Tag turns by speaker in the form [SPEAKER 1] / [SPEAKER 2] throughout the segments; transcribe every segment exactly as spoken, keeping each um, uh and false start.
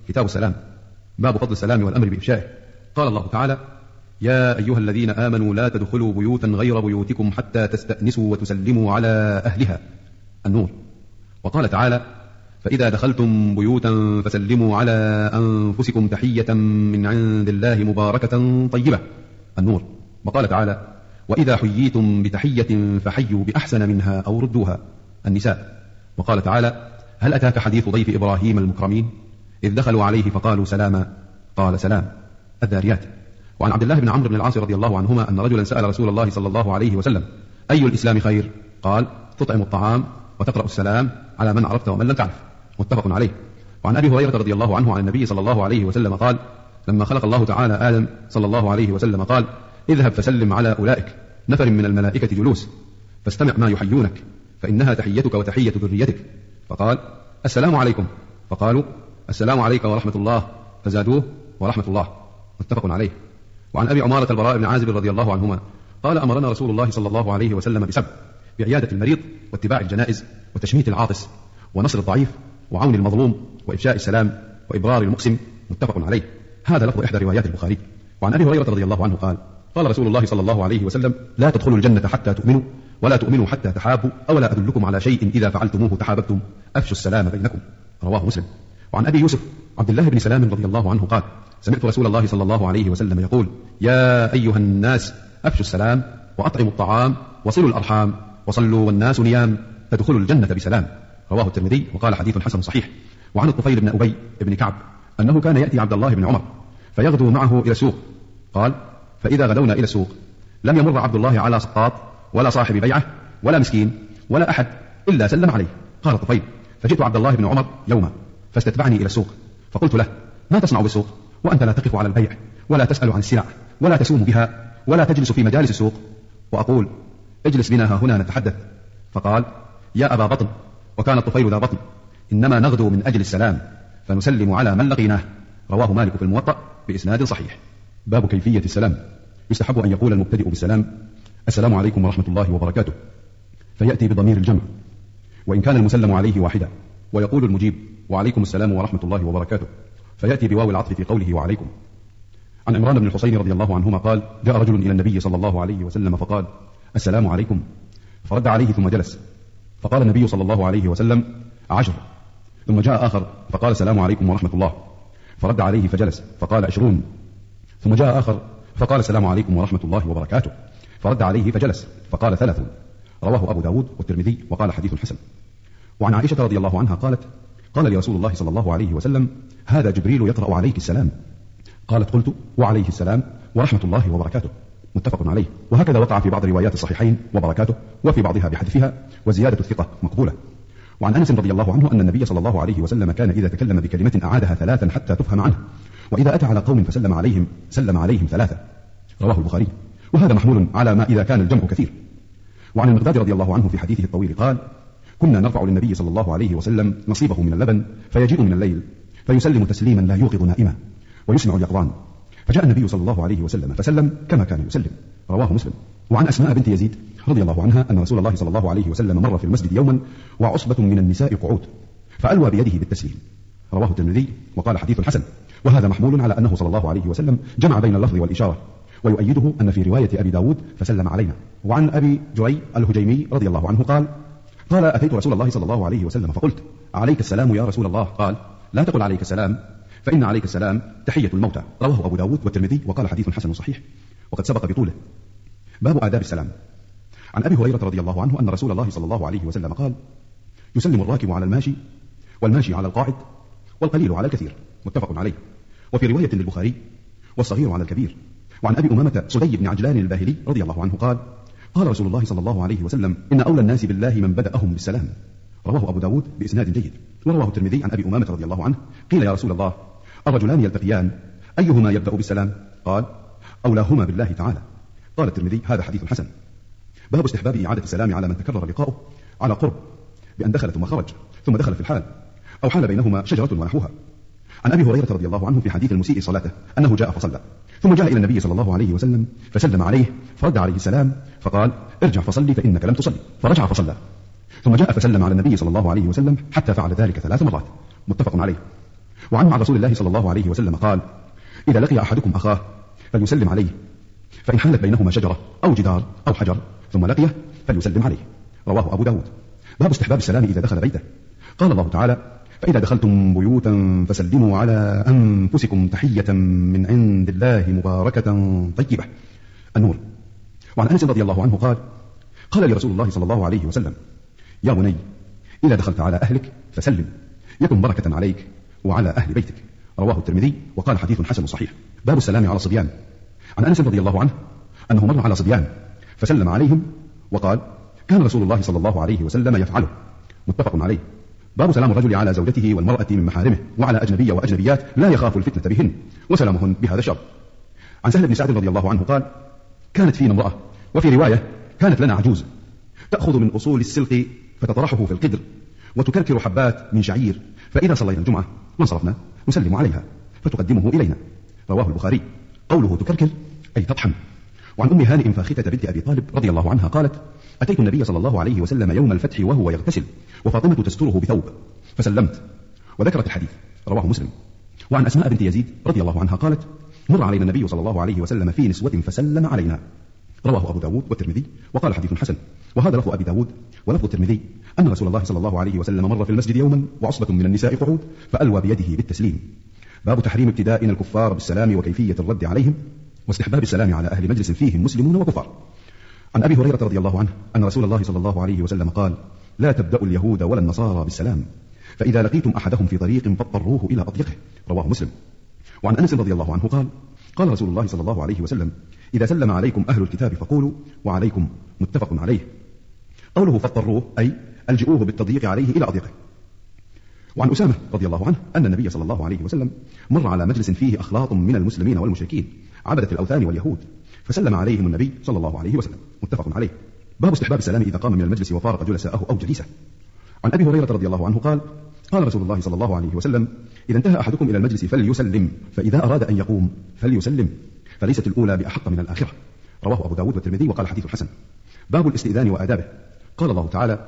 [SPEAKER 1] كتاب السلام. باب فضل السلام والأمر بإفشائه. قال الله تعالى: يا أيها الذين آمنوا لا تدخلوا بيوتا غير بيوتكم حتى تستأنسوا وتسلموا على أهلها. النور. وقال تعالى: فإذا دخلتم بيوتا فسلموا على أنفسكم تحية من عند الله مباركة طيبة. النور. وقال تعالى: وإذا حييتم بتحية فحيوا بأحسن منها أو ردوها. النساء. وقال تعالى: هل أتاك حديث ضيف إبراهيم المكرمين إذ دخلوا عليه فقالوا سلاما قال سلام. الذاريات. وعن عبد الله بن عمرو بن العاص رضي الله عنهما أن رجلا سأل رسول الله صلى الله عليه وسلم: أي الإسلام خير؟ قال: تطعم الطعام وتقرأ السلام على من عرفت ومن لم تعرف. متفق عليه. وعن أبي هريرة رضي الله عنه عن النبي صلى الله عليه وسلم قال: لما خلق الله تعالى آدم صلى الله عليه وسلم قال: اذهب فسلم على أولئك نفر من الملائكة جلوس فاستمع ما يحيونك فإنها تحيتك وتحية ذريتك. فقال: السلام عليكم. فقالوا: السلام عليك ورحمة الله. فزادوه: ورحمة الله. متفق عليه. وعن أبي عمارة البراء بن عازب رضي الله عنهما قال: أمرنا رسول الله صلى الله عليه وسلم بسبع: بعيادة المريض واتباع الجنائز وتشميت العاطس ونصر الضعيف وعون المظلوم وإفشاء السلام وإبرار المقسم. متفق عليه. هذا لفظ إحدى روايات البخاري. وعن أبي هريرة رضي الله عنه قال: قال رسول الله صلى الله عليه وسلم: لا تدخلوا الجنة حتى تؤمنوا ولا تؤمنوا حتى تحابوا أولا أدلكم على شيء إذا فعلتموه تحاببتم أفشوا السلام بينكم. رواه مسلم. وعن أبي يوسف عبد الله بن سلام رضي الله عنه قال: سمعت رسول الله صلى الله عليه وسلم يقول: يا أيها الناس أفشوا السلام وأطعموا الطعام وصلوا الأرحام وصلوا والناس نيام تدخلوا الجنة بسلام. رواه الترمذي وقال حديث حسن صحيح. وعن الطفيل بن أبي بن كعب أنه كان يأتي عبد الله بن عمر فيغدو معه إلى السوق. قال: فإذا غدونا إلى السوق لم يمر عبد الله على سقاط ولا صاحب بيعة ولا مسكين ولا أحد إلا سلم عليه. قال الطفيل: فجئت عبد الله بن عمر يوما فاستتبعني إلى السوق فقلت له: ما تصنع بالسوق وأنت لا تقف على البيع ولا تسأل عن السلع ولا تسوم بها ولا تجلس في مجالس السوق؟ وأقول: اجلس بنا ها هنا نتحدث. فقال: يا أبا بطن، وكان الطفيل ذا بطن، إنما نغدو من أجل السلام فنسلم على من لقيناه. رواه مالك في الموطأ بإسناد صحيح. باب كيفية السلام. يستحب أن يقول المبتدئ بالسلام: السلام عليكم ورحمة الله وبركاته، فيأتي بضمير الجمع، وإن كان المسلم عليه واحدا، ويقول المجيب: وعليكم السلام ورحمة الله وبركاته، فيأتي بواو العطف في قوله وعليكم. عن عمران بن الحصين رضي الله عنهما قال: جاء رجل إلى النبي صلى الله عليه وسلم فقال: السلام عليكم، فرد عليه ثم جلس، فقال النبي صلى الله عليه وسلم: عشر. ثم جاء آخر فقال: السلام عليكم ورحمة الله، فرد عليه فجلس، فقال: عشرون. ثم جاء آخر فقال: السلام عليكم ورحمة الله وبركاته، فرد عليه فجلس، فقال: ثلاثون. رواه أبو داود والترمذي وقال حديث حسن. وعن عائشة رضي الله عنها قالت: قال لي رسول الله صلى الله عليه وسلم: هذا جبريل يقرأ عليك السلام. قالت: قلت: وعليه السلام ورحمة الله وبركاته. متفق عليه. وهكذا وقع في بعض روايات الصحيحين وبركاته، وفي بعضها بحذفها، وزيادة الثقة مقبولة. وعن أنس رضي الله عنه أن النبي صلى الله عليه وسلم كان إذا تكلم بكلمة أعادها ثلاثا حتى تفهم عنه، وإذا أتى على قوم فسلم عليهم سلم عليهم ثلاثة. رواه البخاري. وهذا محمول على ما إذا كان الجمع كثير. وعن المقداد رضي الله عنه في حديثه الطويل قال: كنا نرفع للنبي صلى الله عليه وسلم نصيبه من اللبن فيجيء من الليل فيسلم تسليما لا يوقظ نائما ويسمع اليقظان، فجاء النبي صلى الله عليه وسلم فسلم كما كان يسلم. رواه مسلم. وعن أسماء بنت يزيد رضي الله عنها أن رسول الله صلى الله عليه وسلم مر في المسجد يوما وعصبة من النساء قعود فألوى بيده بالتسليم. رواه الترمذي وقال حديث حسن. وهذا محمول على أنه صلى الله عليه وسلم جمع بين اللفظ والإشارة، ويؤيده أن في رواية أبي داود فسلم علينا. وعن أبي جري الهجيمي رضي الله عنه قال: قال: أتيت رسول الله صلى الله عليه وسلم فقلت: عليك السلام يا رسول الله. قال: لا تقل عليك السلام، فإن عليك السلام تحية الموتى. رواه أبو داود والترمذي وقال حديث حسن صحيح، وقد سبق بطوله. باب آداب السلام. عن أبي هريرة رضي الله عنه أن رسول الله صلى الله عليه وسلم قال: يسلم الراكب على الماشي والماشي على القاعد والقليل على الكثير. متفق عليه. وفي رواية للبخاري: والصغير على الكبير. وعن أبي أمامة سدي بن عجلان الباهلي رضي الله عنه قال: قال رسول الله صلى الله عليه وسلم: إن أولى الناس بالله من بدأهم بالسلام. رواه أبو داود بإسناد جيد. ورواه الترمذي عن أبي أمامة رضي الله عنه قيل: يا رسول الله، الرجلان يلتقيان أيهما يبدأ بالسلام؟ قال: أولاهما بالله تعالى. قال الترمذي: هذا حديث حسن. باب استحباب إعادة السلام على من تكرر لقاؤه على قرب، بأن دخل ثم خرج ثم دخل في الحال، أو حال بينهما شجرة ونحوها. عن أبي هريرة رضي الله عنه في حديث المسيء صلاته أنه جاء فصلى، ثم جاء إلى النبي صلى الله عليه وسلم فسلم عليه فرد عليه السلام فقال: ارجع فصلي فإنك لم تصلي، فرجع فصلى، ثم جاء فسلم على النبي صلى الله عليه وسلم حتى فعل ذلك ثلاث مرات. متفق عليه. وعن عن رسول الله صلى الله عليه وسلم قال: إذا لقي أحدكم أخاه فليسلم عليه، فإن حلت بينهما شجرة أو جدار أو حجر ثم لقيه فليسلم عليه. رواه أبو داود. باب استحباب السلام إذا دخل بيته. قال الله تعالى: فإذا دخلتم بيوتا فسلموا على أنفسكم تحية من عند الله مباركة طيبة. النور. وعن أنس رضي الله عنه قال: قال لي رسول الله صلى الله عليه وسلم: يا بني، إذا دخلت على أهلك فسلم يكن بركة عليك وعلى أهل بيتك. رواه الترمذي وقال حديث حسن صحيح. باب السلام على الصبيان. عن أنس رضي الله عنه أنه مر على صبيان فسلم عليهم وقال: كان رسول الله صلى الله عليه وسلم يفعله. متفق عليه. باب سلام الرجل على زوجته والمرأة من محارمه وعلى أجنبية وأجنبيات لا يخاف الفتنة بهن وسلامهن بهذا الشر. عن سهل بن سعد رضي الله عنه قال: كانت فينا امرأة، وفي رواية كانت لنا عجوز، تأخذ من أصول السلق فتطرحه في القدر وتكركر حبات من شعير، فإذا صلينا الجمعة وانصرفنا نسلم عليها فتقدمه إلينا. رواه البخاري. قوله تكركر أي تطحن. وعن أم هانئ فاختة بنت أبي طالب رضي الله عنها قالت: أتيت النبي صلى الله عليه وسلم يوم الفتح وهو يغتسل وفاطمة تستره بثوب فسلمت، وذكرت الحديث. رواه مسلم. وعن أسماء بنت يزيد رضي الله عنها قالت: مر علينا النبي صلى الله عليه وسلم في نسوة فسلم علينا. رواه أبو داود والترمذي وقال حديث حسن. وهذا لفظ أبي داود. ولفظ الترمذي أن رسول الله صلى الله عليه وسلم مر في المسجد يوما وعصبة من النساء قعود فألوى بيده بالتسليم. باب تحريم ابتداء الكفار بالسلام وكيفية الرد عليهم واستحباب السلام على أهل مجلس فيهم مسلمون وكفار. عن أبي هريرة رضي الله عنه أن رسول الله صلى الله عليه وسلم قال: لا تبدأوا اليهود ولا النصارى بالسلام، فإذا لقيتم أحدهم في طريق فاضطروه إلى أضيقه. رواه مسلم. وعن أنس رضي الله عنه قال: قال رسول الله صلى الله عليه وسلم: إذا سلم عليكم أهل الكتاب فقولوا وعليكم. متفق عليه. قوله فاضطروه أي ألجئوه بالتضييق عليه إلى أضيقه. وعن أسامة رضي الله عنه أن النبي صلى الله عليه وسلم مر على مجلس فيه أخلاط من المسلمين والمشركين عبدة الأوثان واليهود فسلم عليهم النبي صلى الله عليه وسلم. متفق عليه. باب استحباب السلام إذا قام من المجلس وفارق جلساءه أو جليسه. عن أبي هريرة رضي الله عنه قال: قال رسول الله صلى الله عليه وسلم: إذا انتهى أحدكم إلى المجلس فليسلم، فإذا أراد أن يقوم فليسلم، فليست الأولى بأحق من الآخرة. رواه أبو داود والترمذي وقال حديث حسن. باب الاستئذان وآدابه. قال الله تعالى: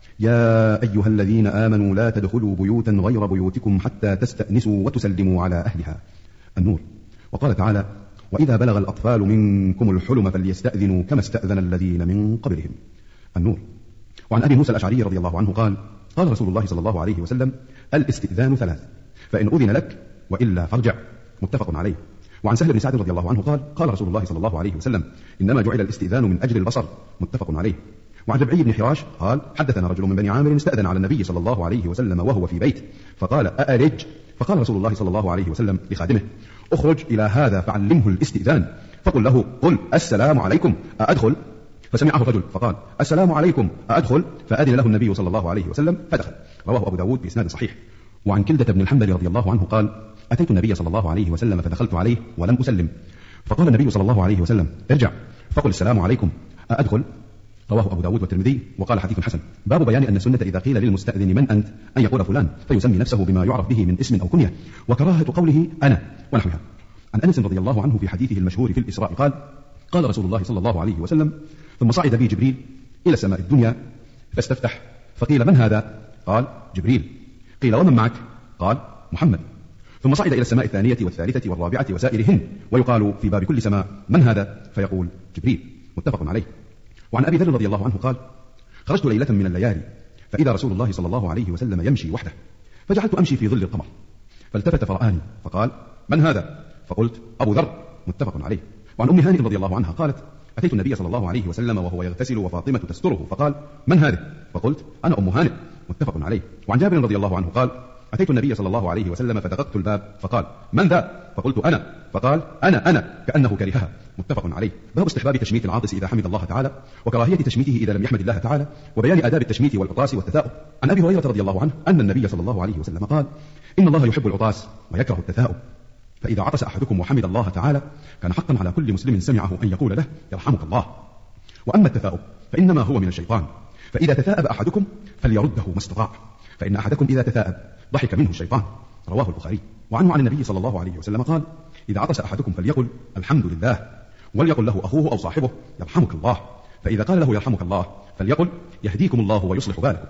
[SPEAKER 1] يا أيها الذين آمنوا لا تدخلوا بيوتا غير بيوتكم حتى تستأنسوا وتسلموا على أهلها. النور. وقال تعالى: وإذا بلغ الأطفال منكم الحلم فليستأذنوا كما استأذن الذين من قبلهم. النور. وعن أبي موسى الأشعري رضي الله عنه قال: قال رسول الله صلى الله عليه وسلم: الاستئذان ثلاث، فإن أذن لك وإلا فارجع. متفق عليه. وعن سهل بن سعد رضي الله عنه قال: قال رسول الله صلى الله عليه وسلم: إنما جعل الاستئذان من أجل البصر. متفق عليه. وعن ربعي بن حراش قال: حدثنا رجل من بني عامر استأذن على النبي صلى الله عليه وسلم وهو في بيت فقال: أأرج؟ فقال رسول الله صلى الله عليه وسلم لخادمه: اخرج إلى هذا فعلمه الاستئذان، فقل له: قل السلام عليكم أأدخل؟ فسمعه الرجل فقال: السلام عليكم أأدخل؟ فأذن له النبي صلى الله عليه وسلم فدخل. رواه أبو داود بإسناد صحيح. وعن كلدة بن الحنبل رضي الله عنه قال: أتيت النبي صلى الله عليه وسلم فدخلت عليه ولم أسلم، فقال النبي صلى الله عليه وسلم: ارجع فقل السلام عليكم أأدخل؟ رواه أبو داود والترمذي وقال حديث حسن. باب بيان أن السنة إذا قيل للمستأذن من أنت أن يقول فلان فيسمي نفسه بما يعرف به من اسم أو كنية، وكراهة قوله أنا ونحوها. عن أنس رضي الله عنه في حديثه المشهور في الإسراء قال: قال رسول الله صلى الله عليه وسلم: ثم صعد بي جبريل إلى السماء الدنيا فاستفتح، فقيل: من هذا؟ قال: جبريل. قيل: ومن معك؟ قال: محمد. ثم صعد إلى السماء الثانية والثالثة والرابعة وسائرهن، ويقال في باب كل سماء: من هذا؟ فيقول: جبريل. متفق عليه. وعن أبي ذر رضي الله عنه قال: خرجت ليلة من الليالي فإذا رسول الله صلى الله عليه وسلم يمشي وحده، فجعلت أمشي في ظل القمر، فالتفت فرآني فقال: من هذا؟ فقلت: أبو ذر. متفق عليه. وعن أم هانئ رضي الله عنها قالت: أتيت النبي صلى الله عليه وسلم وهو يغتسل وفاطمة تستره، فقال: من هذه؟ فقلت: أنا أم هانئ. متفق عليه. وعن جابر رضي الله عنه قال: أتيت النبي صلى الله عليه وسلم فدققت الباب فقال: من ذا؟ فقلت: أنا. فقال: أنا أنا كأنه كرهها. متفق عليه. باب استحباب تشميت العاطس إذا حمد الله تعالى، وكراهية تشميته إذا لم يحمد الله تعالى، وبيان آداب التشميت والعطاس والتثاؤب. عن أبي هريرة رضي الله عنه أن النبي صلى الله عليه وسلم قال: إن الله يحب العطاس ويكره التثاؤب، فإذا عطس أحدكم وحمد الله تعالى كان حقا على كل مسلم سمعه أن يقول له: يرحمك الله. وأما التثاؤب فإنما هو من الشيطان، فإذا تثاءب أحدكم فليرده ما استطاع، فإن أحدكم إذا تثاءب ضحك منه الشيطان. رواه البخاري. وعنه عن النبي صلى الله عليه وسلم قال: إذا عطس أحدكم فليقل: الحمد لله، وليقل له أخوه أو صاحبه: يرحمك الله. فإذا قال له: يرحمك الله، فليقل: يهديكم الله ويصلح بالكم.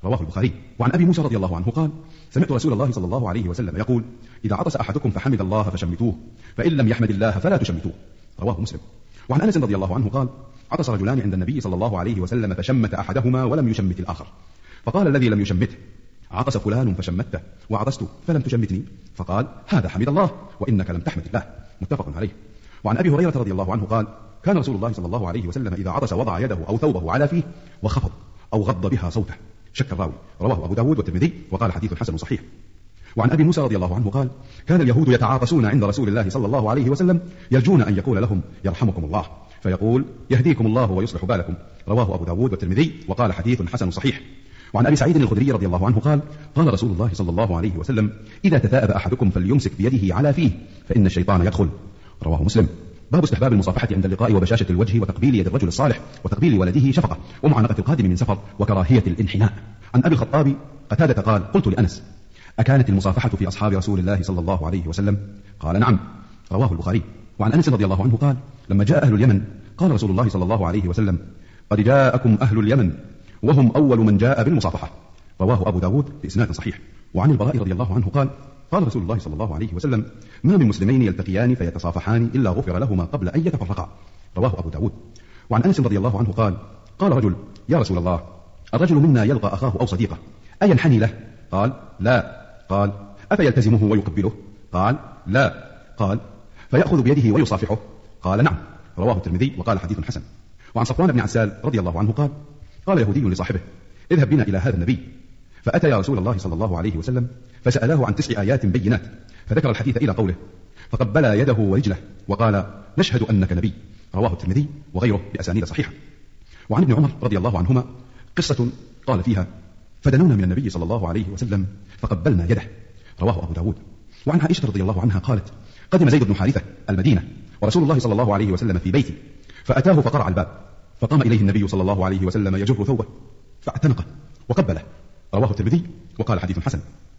[SPEAKER 1] رواه البخاري. وعن أبي موسى رضي الله عنه قال سمعت رسول الله صلى الله عليه وسلم يقول إذا عطس أحدكم فحمد الله فشمتوه، فإن لم يحمد الله فلا تشمتوه. رواه مسلم. وعن أنس رضي الله عنه قال عطس رجلان عند النبي صلى الله عليه وسلم فشمت أحدهما ولم يشمت الآخر، فقال الذي لم يشمته عطس فلان فشمته وعطست فلم تشمتني، فقال هذا حمد الله وإنك لم تحمد الله. متفق عليه. وعن أبي هريرة رضي الله عنه قال كان رسول الله صلى الله عليه وسلم إذا عطس وضع يده أو ثوبه على فيه وخفض أو غض بها صوته. شك الراوي. رواه أبو داود والترمذي وقال حديث حسن صحيح. وعن أبي موسى رضي الله عنه قال كان اليهود يتعاطسون عند رسول الله صلى الله عليه وسلم يرجون أن يقول لهم يرحمكم الله، فيقول يهديكم الله ويصلح بالكم. رواه أبو داود والترمذي وقال حديث حسن صحيح. وعن أبي سعيد الخدري رضي الله عنه قال قال رسول الله صلى الله عليه وسلم إذا تثاءب أحدكم فليمسك بيده على فيه فإن الشيطان يدخل. رواه مسلم. باب استحباب المصافحة عند اللقاء وبشاشة الوجه وتقبيل يد الرجل الصالح وتقبيل ولده شفقة ومعانقة القادم من سفر وكراهية الانحناء. عن أبي الخطاب قتادة قال قلت لأنس أكانت المصافحة في أصحاب رسول الله صلى الله عليه وسلم؟ قال نعم. رواه البخاري. وعن أنس رضي الله عنه قال لما جاء أهل اليمن قال رسول الله صلى الله عليه وسلم قد جاءكم أهل اليمن وهم أول من جاء بالمصافحة. رواه أبو داود بإسناد صحيح. وعن البراء رضي الله عنه قال قال رسول الله صلى الله عليه وسلم ما من مسلمين يلتقيان فيتصافحان إلا غفر لهما قبل أن يتفرقا. رواه أبو داود. وعن أنس رضي الله عنه قال قال رجل يا رسول الله الرجل منا يلقى أخاه أو صديقه أينحني له؟ قال لا. قال أفيلتزمه ويقبله؟ قال لا. قال فيأخذ بيده ويصافحه؟ قال نعم. رواه الترمذي وقال حديث حسن. وعن صفوان بن عسال رضي الله عنه قال قال يهودي لصاحبه اذهب بنا إلى هذا النبي، فأتى يا رسول الله صلى الله عليه وسلم فسألاه عن تسع آيات بينات، فذكر الحديث إلى قوله فقبل يده ورجله وقال نشهد أنك نبي. رواه الترمذي وغيره بأسانيد صحيحة. وعن ابن عمر رضي الله عنهما قصة قال فيها فدنونا من النبي صلى الله عليه وسلم فقبلنا يده. رواه أبو داود. وعن عائشة رضي الله عنها قالت قدم زيد بن حارثة المدينة ورسول الله صلى الله عليه وسلم في بيتي، فأتاه فقرع الباب، فقام إليه النبي صلى الله عليه وسلم يجر ثوبه فاعتنقه وقبله. رواه الترمذي وقال حديث حسن.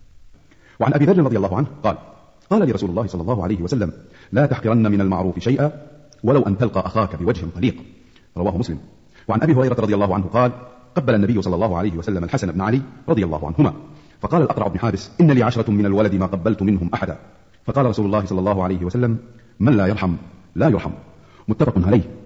[SPEAKER 1] وعن أبي ذر رضي الله عنه قال قال لي رسول الله صلى الله عليه وسلم لا تحقرن من المعروف شيئا ولو أن تلقى أخاك بوجه طليق. رواه مسلم. وعن أبي هريرة رضي الله عنه قال قبل النبي صلى الله عليه وسلم الحسن بن علي رضي الله عنهما، فقال الأقرع بن حابس إن لي عشرة من الولد ما قبلت منهم أحدا، فقال رسول الله صلى الله عليه وسلم من لا يرحم لا يرحم. متفق عليه.